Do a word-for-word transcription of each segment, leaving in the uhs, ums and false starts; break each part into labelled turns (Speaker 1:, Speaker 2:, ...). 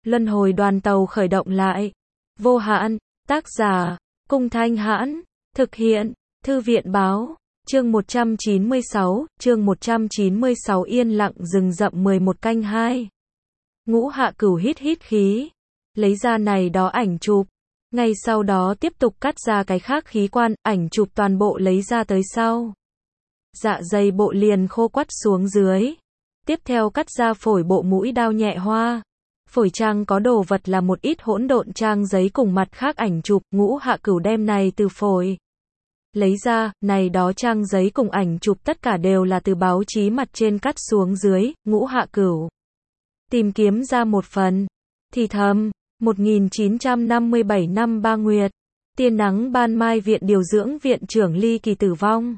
Speaker 1: Luân hồi đoàn tàu khởi động lại. Vô hạn, tác giả, Cung Thanh Hãn, thực hiện, Thư viện Báo, chương một trăm chín mươi sáu, chương một trăm chín mươi sáu yên lặng rừng rậm mười một canh hai. Ngũ Hạ Cửu hít hít khí, lấy ra này đó ảnh chụp, ngay sau đó tiếp tục cắt ra cái khác khí quan, ảnh chụp toàn bộ lấy ra tới sau. Dạ dày bộ liền khô quắt xuống dưới. Tiếp theo cắt ra phổi bộ mũi đao nhẹ hoa. Phổi trang có đồ vật là một ít hỗn độn trang giấy cùng mặt khác ảnh chụp, Ngũ Hạ Cửu đem này từ phổi lấy ra, này đó trang giấy cùng ảnh chụp tất cả đều là từ báo chí mặt trên cắt xuống dưới, Ngũ Hạ Cửu tìm kiếm ra một phần, thì thầm, một nghìn chín trăm năm mươi bảy năm Ba Nguyệt, tia nắng ban mai viện điều dưỡng viện trưởng ly kỳ tử vong.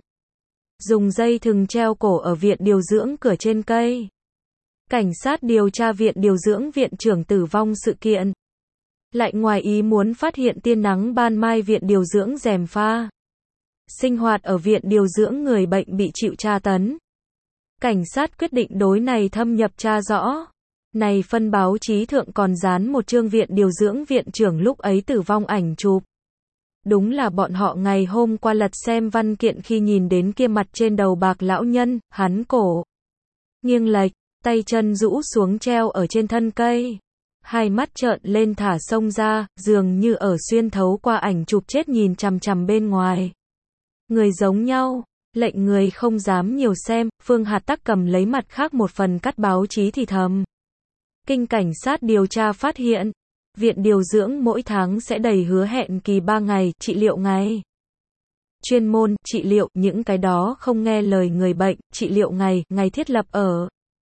Speaker 1: Dùng dây thừng treo cổ ở viện điều dưỡng cửa trên cây. Cảnh sát điều tra viện điều dưỡng viện trưởng tử vong sự kiện. Lại ngoài ý muốn phát hiện tia nắng ban mai viện điều dưỡng rèm pha. Sinh hoạt ở viện điều dưỡng người bệnh bị chịu tra tấn. Cảnh sát quyết định đối này thâm nhập tra rõ. Này phân báo chí thượng còn dán một chương viện điều dưỡng viện trưởng lúc ấy tử vong ảnh chụp. Đúng là bọn họ ngày hôm qua lật xem văn kiện khi nhìn đến kia mặt trên đầu bạc lão nhân, hắn cổ nghiêng lệch, tay chân rũ xuống treo ở trên thân cây. Hai mắt trợn lên thả sông ra, dường như ở xuyên thấu qua ảnh chụp chết nhìn chằm chằm bên ngoài. Người giống nhau, lệnh người không dám nhiều xem, Phương Hạt Tắc cầm lấy mặt khác một phần cắt báo chí thì thầm. Kinh cảnh sát điều tra phát hiện, viện điều dưỡng mỗi tháng sẽ đầy hứa hẹn kỳ ba ngày, trị liệu ngày. Chuyên môn, trị liệu, những cái đó không nghe lời người bệnh, trị liệu ngày, ngày thiết lập ở.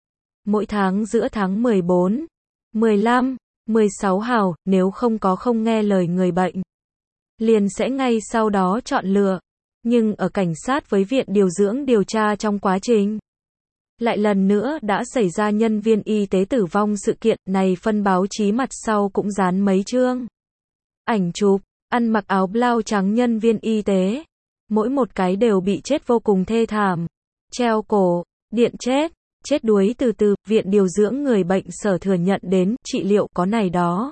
Speaker 1: Mỗi tháng giữa tháng mười bốn, mười lăm, mười sáu hào, nếu không có không nghe lời người bệnh, liền sẽ ngay sau đó chọn lựa. Nhưng ở cảnh sát với viện điều dưỡng điều tra trong quá trình, lại lần nữa đã xảy ra nhân viên y tế tử vong sự kiện này phân báo chí mặt sau cũng dán mấy chương. Ảnh chụp, ăn mặc áo blau trắng nhân viên y tế. Mỗi một cái đều bị chết vô cùng thê thảm. Treo cổ, điện chết, chết đuối từ từ, viện điều dưỡng người bệnh sở thừa nhận đến, trị liệu có này đó.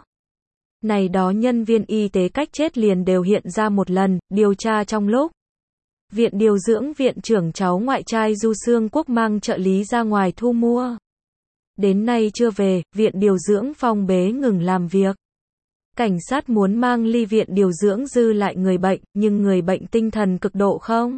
Speaker 1: Này đó nhân viên y tế cách chết liền đều hiện ra một lần, điều tra trong lúc. Viện điều dưỡng viện trưởng cháu ngoại trai Du Xương Quốc mang trợ lý ra ngoài thu mua. Đến nay chưa về, viện điều dưỡng phong bế ngừng làm việc. Cảnh sát muốn mang ly viện điều dưỡng dư lại người bệnh, nhưng người bệnh tinh thần cực độ không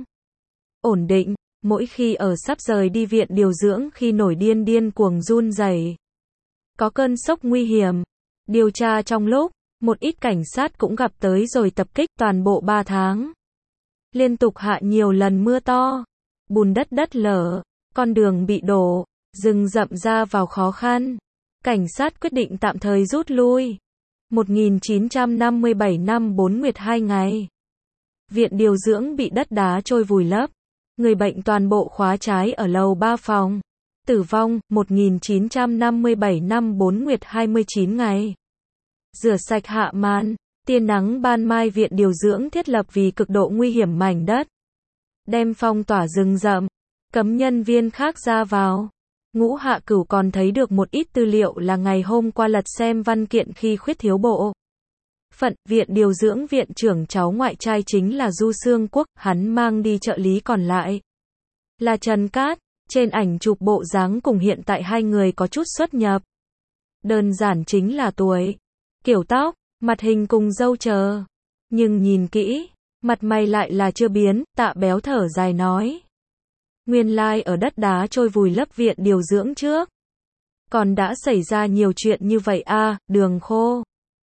Speaker 1: ổn định, mỗi khi ở sắp rời đi viện điều dưỡng khi nổi điên điên cuồng run rẩy. Có cơn sốc nguy hiểm. Điều tra trong lúc, một ít cảnh sát cũng gặp tới rồi tập kích toàn bộ ba tháng. Liên tục hạ nhiều lần mưa to, bùn đất đất lở, con đường bị đổ, rừng rậm ra vào khó khăn. Cảnh sát quyết định tạm thời rút lui. một nghìn chín trăm năm mươi bảy năm Bốn Nguyệt hai ngày. Viện điều dưỡng bị đất đá trôi vùi lấp. Người bệnh toàn bộ khóa trái ở lầu ba phòng. Tử vong, một nghìn chín trăm năm mươi bảy năm Bốn Nguyệt hai mươi chín ngày. Rửa sạch hạ màn. Tia nắng ban mai viện điều dưỡng thiết lập vì cực độ nguy hiểm mảnh đất. Đem phong tỏa rừng rậm. Cấm nhân viên khác ra vào. Ngũ Hạ Cửu còn thấy được một ít tư liệu là ngày hôm qua lật xem văn kiện khi khuyết thiếu bộ phận, viện điều dưỡng viện trưởng cháu ngoại trai chính là Du Xương Quốc, hắn mang đi trợ lý còn lại là Trần Cát, trên ảnh chụp bộ dáng cùng hiện tại hai người có chút xuất nhập. Đơn giản chính là tuổi, kiểu tóc, mặt hình cùng râu chờ. Nhưng nhìn kỹ, mặt mày lại là chưa biến, Tạ Béo thở dài nói. Nguyên lai like ở đất đá trôi vùi lấp viện điều dưỡng trước. Còn đã xảy ra nhiều chuyện như vậy a à, đường khô.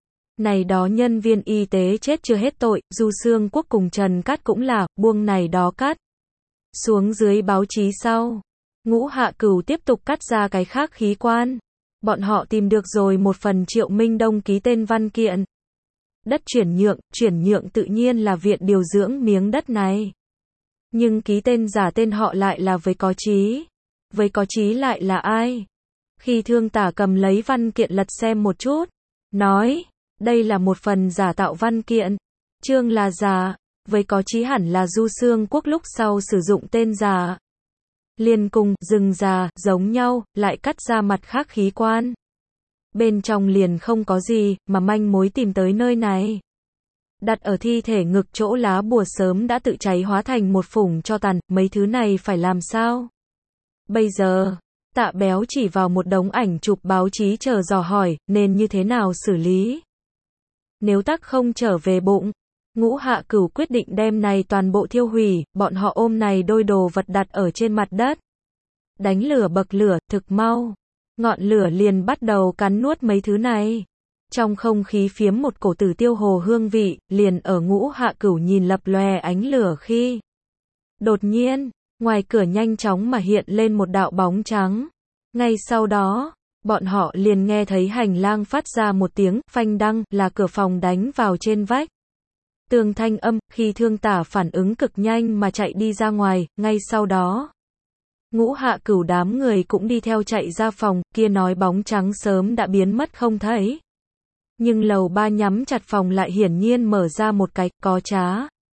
Speaker 1: Này đó nhân viên y tế chết chưa hết tội, Du Xương Quốc cùng Trần Cát cũng là, buông này đó cắt. Xuống dưới báo chí sau. Ngũ Hạ Cửu tiếp tục cắt ra cái khác khí quan. Bọn họ tìm được rồi một phần Triệu Minh Đông ký tên văn kiện. Đất chuyển nhượng, chuyển nhượng tự nhiên là viện điều dưỡng miếng đất này. Nhưng ký tên giả tên họ lại là Với Có Chí. Với Có Chí lại là ai? Khi Thương Tả cầm lấy văn kiện lật xem một chút, nói, đây là một phần giả tạo văn kiện. Chương là giả, Với Có Chí hẳn là Du Xương Quốc lúc sau sử dụng tên giả. Liên cùng, rừng già, giống nhau, lại cắt ra mặt khác khí quan. Bên trong liền không có gì, mà manh mối tìm tới nơi này. Đặt ở thi thể ngực chỗ lá bùa sớm đã tự cháy hóa thành một phủng tro tàn, mấy thứ này phải làm sao? Bây giờ, Tạ Béo chỉ vào một đống ảnh chụp báo chí chờ dò hỏi, nên như thế nào xử lý? Nếu tắc không trở về bụng, Ngũ Hạ Cửu quyết định đem này toàn bộ thiêu hủy, bọn họ ôm này đôi đồ vật đặt ở trên mặt đất. Đánh lửa bậc lửa, thực mau. Ngọn lửa liền bắt đầu cắn nuốt mấy thứ này. Trong không khí phiếm một cổ tử tiêu hồ hương vị, liền ở Ngũ Hạ Cửu nhìn lập lòe ánh lửa khi. Đột nhiên, ngoài cửa nhanh chóng mà hiện lên một đạo bóng trắng. Ngay sau đó, bọn họ liền nghe thấy hành lang phát ra một tiếng phanh đăng, là cửa phòng đánh vào trên vách. Tường thanh âm, khi Thương Tả phản ứng cực nhanh mà chạy đi ra ngoài, ngay sau đó. Ngũ Hạ Cửu đám người cũng đi theo chạy ra phòng, kia nói bóng trắng sớm đã biến mất không thấy. Nhưng lầu ba nhắm chặt phòng lại hiển nhiên mở ra một cái, có trá.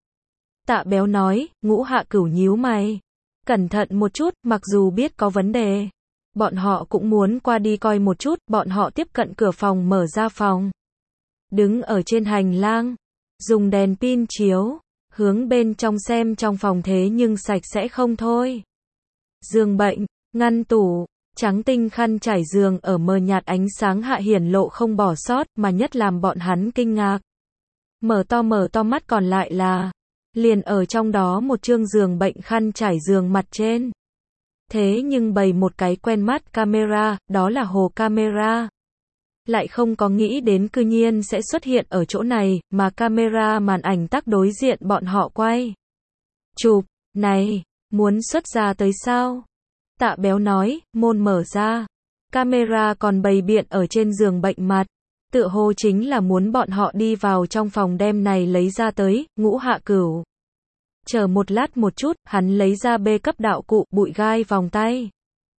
Speaker 1: Tạ Béo nói, Ngũ Hạ Cửu nhíu mày. Cẩn thận một chút, mặc dù biết có vấn đề. Bọn họ cũng muốn qua đi coi một chút, bọn họ tiếp cận cửa phòng mở ra phòng. Đứng ở trên hành lang, dùng đèn pin chiếu, hướng bên trong xem trong phòng thế nhưng sạch sẽ không thôi. Giường bệnh, ngăn tủ, trắng tinh khăn trải giường ở mờ nhạt ánh sáng hạ hiển lộ không bỏ sót, mà nhất làm bọn hắn kinh ngạc. Mở to mở to mắt còn lại là, liền ở trong đó một chương giường bệnh khăn trải giường mặt trên. Thế nhưng bày một cái quen mắt camera, đó là hồ camera. Lại không có nghĩ đến cư nhiên sẽ xuất hiện ở chỗ này, mà camera màn ảnh tắc đối diện bọn họ quay. Chụp, này, muốn xuất ra tới sao? Tạ Béo nói, môn mở ra. Camera còn bày biện ở trên giường bệnh mặt. Tựa hồ chính là muốn bọn họ đi vào trong phòng đem này lấy ra tới, Ngũ Hạ Cửu. Chờ một lát một chút, hắn lấy ra bê cấp đạo cụ, bụi gai vòng tay.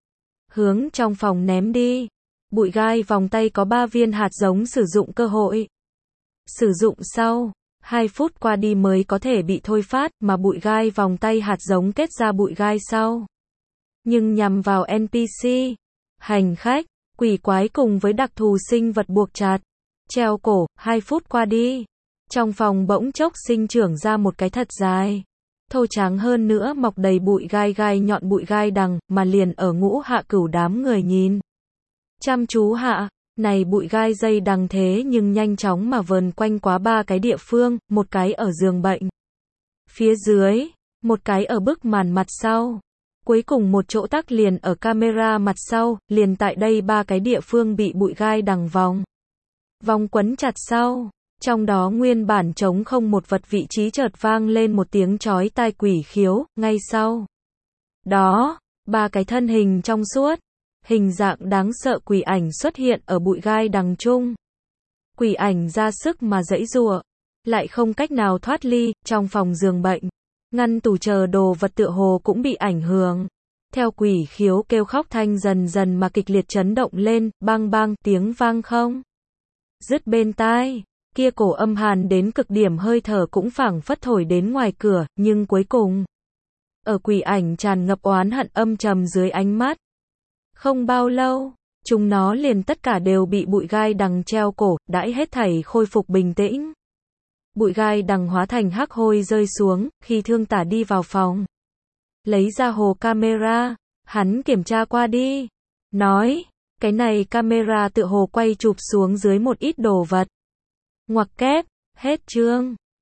Speaker 1: Hướng trong phòng ném đi. Bụi gai vòng tay có ba viên hạt giống sử dụng cơ hội. Sử dụng sau, hai phút qua đi mới có thể bị thôi phát, mà bụi gai vòng tay hạt giống kết ra bụi gai sau. Nhưng nhằm vào en pê xê, hành khách, quỷ quái cùng với đặc thù sinh vật buộc chặt, treo cổ, hai phút qua đi. Trong phòng bỗng chốc sinh trưởng ra một cái thật dài, thô trắng hơn nữa mọc đầy bụi gai gai nhọn bụi gai đằng, mà liền ở Ngũ Hạ Cửu đám người nhìn. Chăm chú hạ, này bụi gai dây đằng thế nhưng nhanh chóng mà vờn quanh quá ba cái địa phương, một cái ở giường bệnh. Phía dưới, một cái ở bức màn mặt sau. Cuối cùng một chỗ tắc liền ở camera mặt sau, liền tại đây ba cái địa phương bị bụi gai đằng vòng. Vòng quấn chặt sau. Trong đó nguyên bản trống không một vật vị trí chợt vang lên một tiếng chói tai quỷ khiếu, ngay sau. Đó, ba cái thân hình trong suốt. Hình dạng đáng sợ quỷ ảnh xuất hiện ở bụi gai đằng chung. Quỷ ảnh ra sức mà giãy giụa, lại không cách nào thoát ly, trong phòng giường bệnh. Ngăn tủ chờ đồ vật tựa hồ cũng bị ảnh hưởng. Theo quỷ khiếu kêu khóc thanh dần dần mà kịch liệt chấn động lên, bang bang, tiếng vang không dứt bên tai. Kia cổ âm hàn đến cực điểm hơi thở cũng phảng phất thổi đến ngoài cửa, nhưng cuối cùng, ở quỷ ảnh tràn ngập oán hận âm trầm dưới ánh mắt. Không bao lâu, chúng nó liền tất cả đều bị bụi gai đằng treo cổ, đãi hết thảy khôi phục bình tĩnh. Bụi gai đằng hóa thành hắc hôi rơi xuống, khi Thương Tả đi vào phòng. Lấy ra hồ camera, hắn kiểm tra qua đi. Nói, cái này camera tựa hồ quay chụp xuống dưới một ít đồ vật. Ngoặc kép, hết chương.